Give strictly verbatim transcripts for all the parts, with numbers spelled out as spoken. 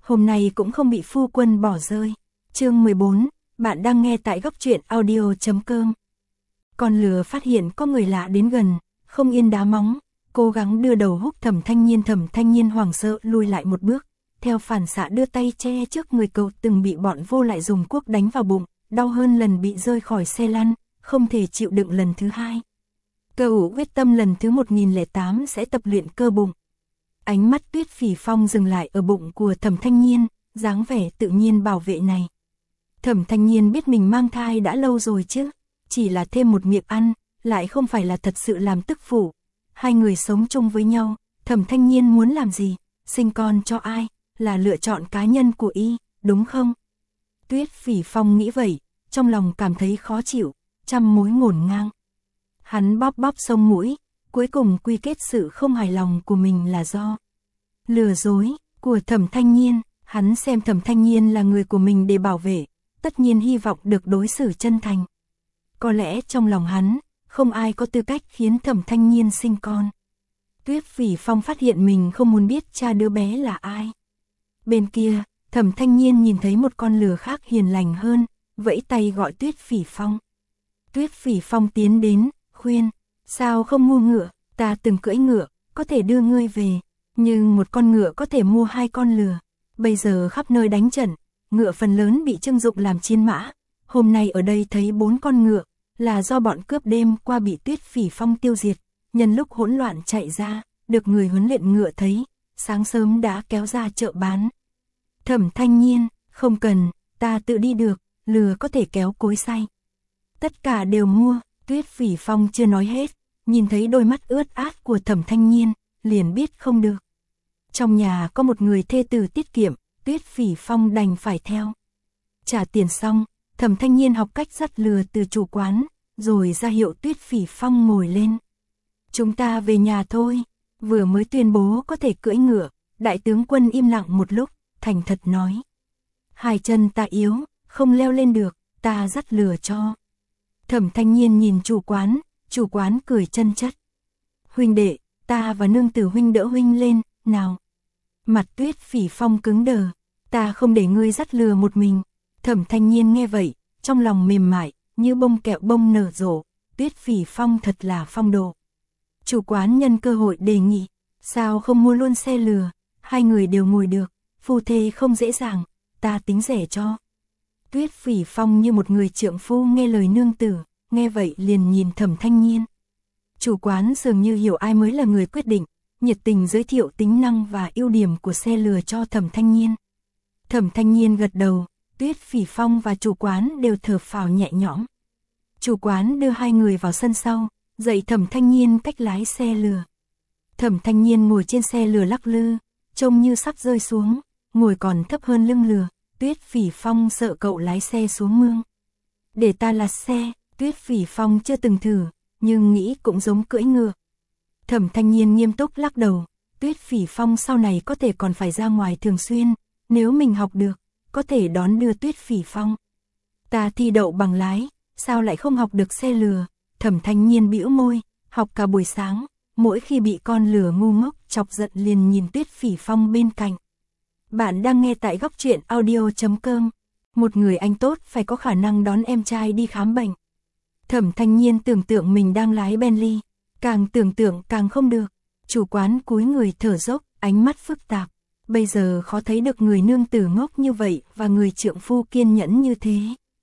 hôm nay cũng không bị phu quân bỏ rơi. Chương mười bốn, bạn đang nghe tại góc truyện audio chấm com. Con lừa phát hiện có người lạ đến gần, không yên đá móng, cố gắng đưa đầu húc Thẩm Thanh Nhiên. Thẩm Thanh Nhiên hoảng sợ lùi lại một bước, theo phản xạ đưa tay che trước người cậu từng bị bọn vô lại dùng cuốc đánh vào bụng, đau hơn lần bị rơi khỏi xe lăn, không thể chịu đựng lần thứ hai. Cậu quyết tâm lần thứ một nghìn lẻ tám sẽ tập luyện cơ bụng. Ánh mắt Tuyết Phỉ Phong dừng lại ở bụng của Thẩm Thanh Nhiên, dáng vẻ tự nhiên bảo vệ này. Thẩm Thanh Nhiên biết mình mang thai đã lâu rồi chứ, chỉ là thêm một miệng ăn, lại không phải là thật sự làm tức phụ. Hai người sống chung với nhau, Thẩm Thanh Nhiên muốn làm gì, sinh con cho ai, là lựa chọn cá nhân của y, đúng không? Tuyết Phỉ Phong nghĩ vậy, trong lòng cảm thấy khó chịu, trăm mối ngổn ngang. Hắn bóp bóp sống mũi, cuối cùng quy kết sự không hài lòng của mình là do lừa dối của Thẩm Thanh Nhiên. Hắn xem Thẩm Thanh Nhiên là người của mình để bảo vệ, tất nhiên hy vọng được đối xử chân thành. Có lẽ trong lòng hắn, không ai có tư cách khiến Thẩm Thanh Nhiên sinh con. Tuyết Phỉ Phong phát hiện mình không muốn biết cha đứa bé là ai. Bên kia, Thẩm Thanh Nhiên nhìn thấy một con lừa khác hiền lành hơn, vẫy tay gọi Tuyết Phỉ Phong. Tuyết Phỉ Phong tiến đến, khuyên, sao không mua ngựa, ta từng cưỡi ngựa, có thể đưa ngươi về, nhưng một con ngựa có thể mua hai con lừa. Bây giờ khắp nơi đánh trận, ngựa phần lớn bị trưng dụng làm chiến mã. Hôm nay ở đây thấy bốn con ngựa, là do bọn cướp đêm qua bị Tuyết Phỉ Phong tiêu diệt. Nhân lúc hỗn loạn chạy ra, được người huấn luyện ngựa thấy, sáng sớm đã kéo ra chợ bán. Thẩm Thanh Nhiên, không cần, ta tự đi được, lừa có thể kéo cối xay. Tất cả đều mua. Tuyết Phỉ Phong chưa nói hết, nhìn thấy đôi mắt ướt át của Thẩm Thanh Nhiên, liền biết không được. Trong nhà có một người thê tử tiết kiệm, Tuyết Phỉ Phong đành phải theo. Trả tiền xong, Thẩm Thanh Nhiên học cách dắt lừa từ chủ quán, rồi ra hiệu Tuyết Phỉ Phong ngồi lên. Chúng ta về nhà thôi. Vừa mới tuyên bố có thể cưỡi ngựa, đại tướng quân im lặng một lúc, thành thật nói. Hai chân ta yếu, không leo lên được, ta dắt lừa cho. Thẩm Thanh Nhiên nhìn chủ quán, chủ quán cười chân chất. Huynh đệ, ta và nương tử huynh đỡ huynh lên, nào. Mặt Tuyết Phỉ Phong cứng đờ, ta không để ngươi dắt lừa một mình. Thẩm Thanh Nhiên nghe vậy, trong lòng mềm mại, như bông kẹo bông nở rộ. Tuyết Phỉ Phong thật là phong độ. Chủ quán nhân cơ hội đề nghị, sao không mua luôn xe lừa, hai người đều ngồi được, phu thê không dễ dàng, ta tính rẻ cho. Tuyết Phỉ Phong như một người trượng phu nghe lời nương tử, nghe vậy liền nhìn Thẩm Thanh Nhiên. Chủ quán dường như hiểu ai mới là người quyết định, nhiệt tình giới thiệu tính năng và ưu điểm của xe lừa cho Thẩm Thanh Nhiên. Thẩm Thanh Nhiên gật đầu, Tuyết Phỉ Phong và chủ quán đều thở phào nhẹ nhõm. Chủ quán đưa hai người vào sân sau, dạy Thẩm Thanh Nhiên cách lái xe lừa. Thẩm Thanh Nhiên ngồi trên xe lừa lắc lư, trông như sắp rơi xuống, ngồi còn thấp hơn lưng lừa. Tuyết Phỉ Phong sợ cậu lái xe xuống mương. Để ta lạt xe. Tuyết Phỉ Phong chưa từng thử, nhưng nghĩ cũng giống cưỡi ngựa. Thẩm Thanh Nhiên nghiêm túc lắc đầu. Tuyết Phỉ Phong sau này có thể còn phải ra ngoài thường xuyên, nếu mình học được, có thể đón đưa Tuyết Phỉ Phong. Ta thi đậu bằng lái, sao lại không học được xe lừa? Thẩm Thanh Nhiên bĩu môi, học cả buổi sáng, mỗi khi bị con lừa ngu ngốc chọc giận liền nhìn Tuyết Phỉ Phong bên cạnh. Bạn đang nghe tại góc truyện audio chấm com. Một người anh tốt phải có khả năng đón em trai đi khám bệnh. Thẩm Thanh Nhiên tưởng tượng mình đang lái Bentley, càng tưởng tượng càng không được. Chủ quán cúi người thở dốc, ánh mắt phức tạp. Bây giờ khó thấy được người nương tử ngốc như vậy và người trượng phu kiên nhẫn như thế.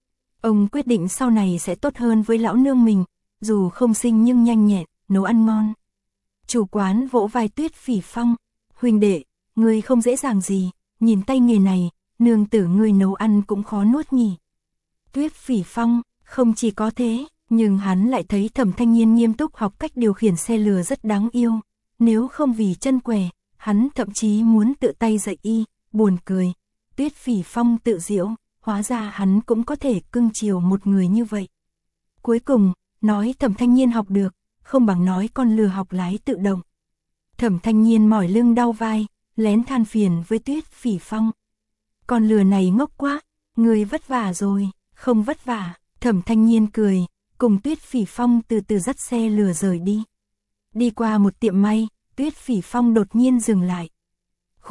Ông quyết định sau này sẽ tốt hơn với lão nương mình, dù không xinh nhưng nhanh nhẹn, nấu ăn ngon. Chủ quán vỗ vai Tuyết Phỉ Phong, huynh đệ, ngươi không dễ dàng gì, nhìn tay nghề này, nương tử ngươi nấu ăn cũng khó nuốt nhỉ. Tuyết Phỉ Phong, không chỉ có thế, nhưng hắn lại thấy Thẩm Thanh Nhiên nghiêm túc học cách điều khiển xe lừa rất đáng yêu. Nếu không vì chân què, hắn thậm chí muốn tự tay dạy y, buồn cười. Tuyết Phỉ Phong tự giễu, hóa ra hắn cũng có thể cưng chiều một người như vậy. Cuối cùng, nói Thẩm Thanh Nhiên học được, không bằng nói con lừa học lái tự động. Thẩm Thanh Nhiên mỏi lưng đau vai, lén than phiền với Tuyết Phỉ Phong. Con lừa này ngốc quá, người vất vả rồi, không vất vả. Thẩm Thanh Nhiên cười, cùng Tuyết Phỉ Phong từ từ dắt xe lừa rời đi. Đi qua một tiệm may, Tuyết Phỉ Phong đột nhiên dừng lại. Khụ,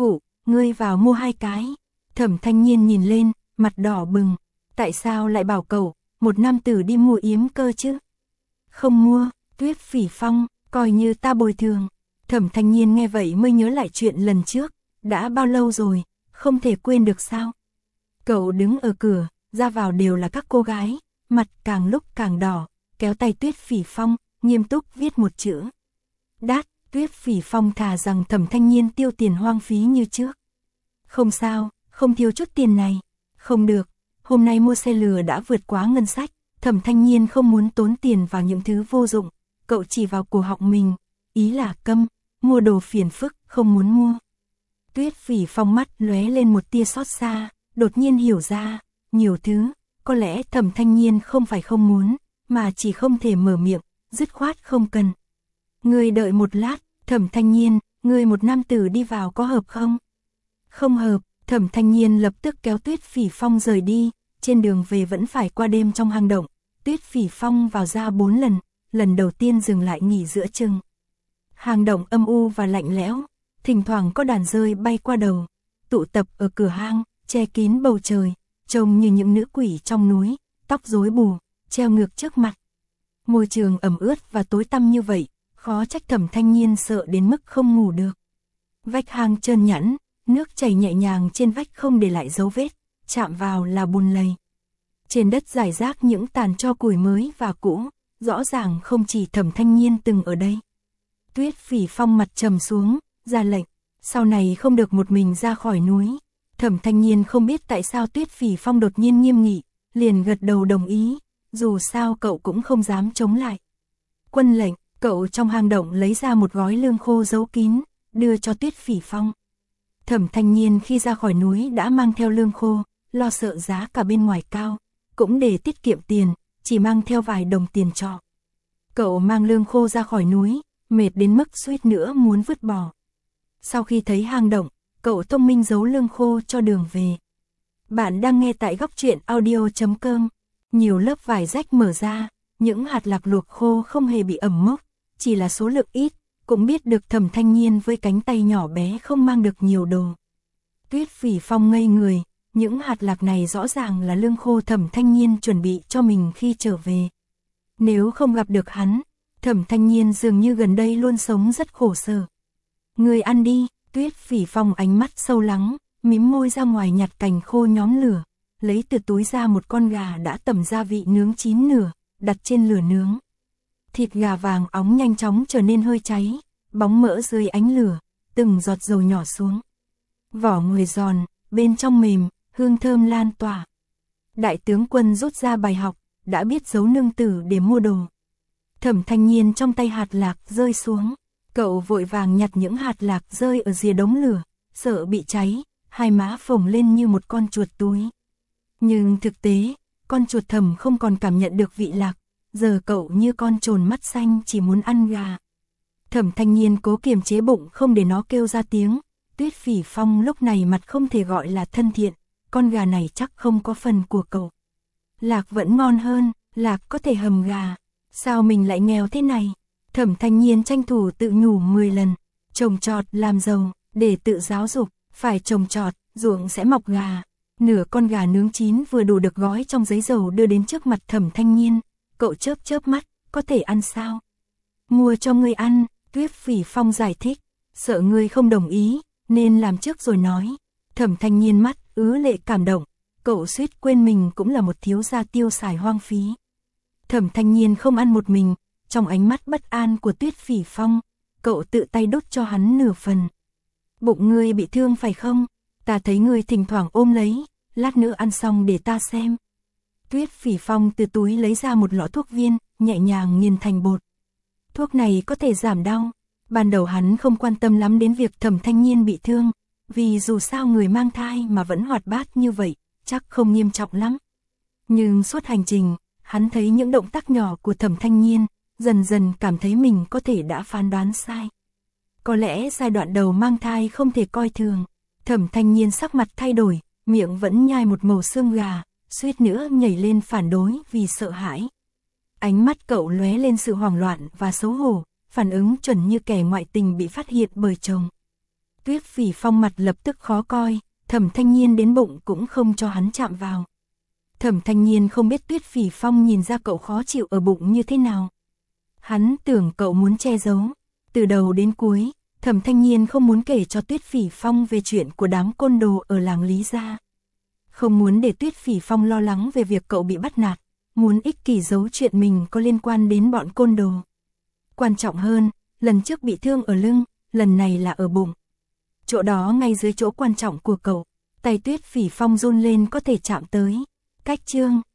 ngươi vào mua hai cái. Thẩm Thanh Nhiên nhìn lên, mặt đỏ bừng, tại sao lại bảo cậu, một nam tử đi mua yếm cơ chứ? Không mua, Tuyết Phỉ Phong, coi như ta bồi thường. Thẩm Thanh Nhiên nghe vậy mới nhớ lại chuyện lần trước, đã bao lâu rồi, không thể quên được sao? Cậu đứng ở cửa, ra vào đều là các cô gái, mặt càng lúc càng đỏ, kéo tay Tuyết Phỉ Phong, nghiêm túc viết một chữ. Đát, Tuyết Phỉ Phong thà rằng Thẩm Thanh Nhiên tiêu tiền hoang phí như trước. Không sao, không thiếu chút tiền này. Không được, hôm nay mua xe lừa đã vượt quá ngân sách, Thẩm Thanh Nhiên không muốn tốn tiền vào những thứ vô dụng, cậu chỉ vào cổ họng mình, ý là câm, mua đồ phiền phức, không muốn mua. Tuyết Phỉ Phong mắt lóe lên một tia xót xa, đột nhiên hiểu ra, nhiều thứ, có lẽ Thẩm Thanh Nhiên không phải không muốn, mà chỉ không thể mở miệng, dứt khoát không cần. Ngươi đợi một lát, Thẩm Thanh Nhiên, ngươi một nam tử đi vào có hợp không? Không hợp, Thẩm Thanh Nhiên lập tức kéo Tuyết Phỉ Phong rời đi, trên đường về vẫn phải qua đêm trong hang động. Tuyết Phỉ Phong vào ra bốn lần, lần đầu tiên dừng lại nghỉ giữa chừng. Hang động âm u và lạnh lẽo, thỉnh thoảng có đàn dơi bay qua đầu, tụ tập ở cửa hang, che kín bầu trời, trông như những nữ quỷ trong núi, tóc rối bù, treo ngược trước mặt. Môi trường ẩm ướt và tối tăm như vậy, khó trách Thẩm Thanh Nhiên sợ đến mức không ngủ được. Vách hang trơn nhẵn, nước chảy nhẹ nhàng trên vách không để lại dấu vết, chạm vào là bùn lầy. Trên đất rải rác những tàn tro củi mới và cũ, rõ ràng không chỉ Thẩm Thanh Nhiên từng ở đây. Tuyết Phỉ Phong mặt trầm xuống, ra lệnh, sau này không được một mình ra khỏi núi. Thẩm Thanh Nhiên không biết tại sao Tuyết Phỉ Phong đột nhiên nghiêm nghị, liền gật đầu đồng ý, dù sao cậu cũng không dám chống lại. Quân lệnh, cậu trong hang động lấy ra một gói lương khô giấu kín, đưa cho Tuyết Phỉ Phong. Thẩm Thanh Nhiên khi ra khỏi núi đã mang theo lương khô, lo sợ giá cả bên ngoài cao, cũng để tiết kiệm tiền, chỉ mang theo vài đồng tiền trọ. Cậu mang lương khô ra khỏi núi, mệt đến mức suýt nữa muốn vứt bỏ. Sau khi thấy hang động, cậu thông minh giấu lương khô cho đường về. Bạn đang nghe tại góc truyện audio chấm com. Nhiều lớp vải rách mở ra, những hạt lạc luộc khô không hề bị ẩm mốc, chỉ là số lượng ít, cũng biết được Thẩm Thanh Nhiên với cánh tay nhỏ bé không mang được nhiều đồ. Tuyết Phỉ Phong ngây người, những hạt lạc này rõ ràng là lương khô Thẩm Thanh Nhiên chuẩn bị cho mình khi trở về. Nếu không gặp được hắn, Thẩm Thanh Nhiên dường như gần đây luôn sống rất khổ sở. Người ăn đi, Tuyết Phỉ Phong ánh mắt sâu lắng, mím môi ra ngoài nhặt cành khô nhóm lửa, lấy từ túi ra một con gà đã tẩm gia vị nướng chín nửa, đặt trên lửa nướng. Thịt gà vàng óng nhanh chóng trở nên hơi cháy, bóng mỡ dưới ánh lửa, từng giọt dầu nhỏ xuống. Vỏ ngoài giòn, bên trong mềm, hương thơm lan tỏa. Đại tướng quân rút ra bài học, đã biết giấu nương tử để mua đồ. Thẩm Thanh Nhiên trong tay hạt lạc rơi xuống, cậu vội vàng nhặt những hạt lạc rơi ở rìa đống lửa, sợ bị cháy, hai má phồng lên như một con chuột túi. Nhưng thực tế, con chuột Thẩm không còn cảm nhận được vị lạc, giờ cậu như con trồn mắt xanh chỉ muốn ăn gà. Thẩm Thanh Nhiên cố kiềm chế bụng không để nó kêu ra tiếng. Tuyết Phỉ Phong lúc này mặt không thể gọi là thân thiện, con gà này chắc không có phần của cậu. Lạc vẫn ngon hơn, lạc có thể hầm gà, sao mình lại nghèo thế này? Thẩm Thanh Nhiên tranh thủ tự nhủ mười lần, trồng trọt làm giàu, để tự giáo dục, phải trồng trọt, ruộng sẽ mọc gà. Nửa con gà nướng chín vừa đủ được gói trong giấy dầu đưa đến trước mặt Thẩm Thanh Nhiên, cậu chớp chớp mắt, có thể ăn sao? Mua cho ngươi ăn, Tuyết Phỉ Phong giải thích, sợ ngươi không đồng ý, nên làm trước rồi nói. Thẩm Thanh Nhiên mắt ứ lệ cảm động, cậu suýt quên mình cũng là một thiếu gia tiêu xài hoang phí. Thẩm Thanh Nhiên không ăn một mình, trong ánh mắt bất an của Tuyết Phỉ Phong, cậu tự tay đốt cho hắn nửa phần. Bụng ngươi bị thương phải không? Ta thấy ngươi thỉnh thoảng ôm lấy, lát nữa ăn xong để ta xem. Tuyết Phỉ Phong từ túi lấy ra một lọ thuốc viên, nhẹ nhàng nghiền thành bột. Thuốc này có thể giảm đau. Ban đầu hắn không quan tâm lắm đến việc Thẩm Thanh Nhiên bị thương, vì dù sao người mang thai mà vẫn hoạt bát như vậy, chắc không nghiêm trọng lắm. Nhưng suốt hành trình, hắn thấy những động tác nhỏ của Thẩm Thanh Nhiên, dần dần cảm thấy mình có thể đã phán đoán sai. Có lẽ giai đoạn đầu mang thai không thể coi thường. Thẩm Thanh Nhiên sắc mặt thay đổi, miệng vẫn nhai một mẩu xương gà, suýt nữa nhảy lên phản đối vì sợ hãi. Ánh mắt cậu lóe lên sự hoảng loạn và xấu hổ, phản ứng chuẩn như kẻ ngoại tình bị phát hiện bởi chồng. Tuyết Phỉ Phong mặt lập tức khó coi, Thẩm Thanh Nhiên đến bụng cũng không cho hắn chạm vào. Thẩm Thanh Nhiên không biết Tuyết Phỉ Phong nhìn ra cậu khó chịu ở bụng như thế nào. Hắn tưởng cậu muốn che giấu. Từ đầu đến cuối, Thẩm Thanh Nhiên không muốn kể cho Tuyết Phỉ Phong về chuyện của đám côn đồ ở làng Lý gia. Không muốn để Tuyết Phỉ Phong lo lắng về việc cậu bị bắt nạt, muốn ích kỷ giấu chuyện mình có liên quan đến bọn côn đồ. Quan trọng hơn, lần trước bị thương ở lưng, lần này là ở bụng. Chỗ đó ngay dưới chỗ quan trọng của cậu, tay Tuyết Phỉ Phong run lên có thể chạm tới. Cách chương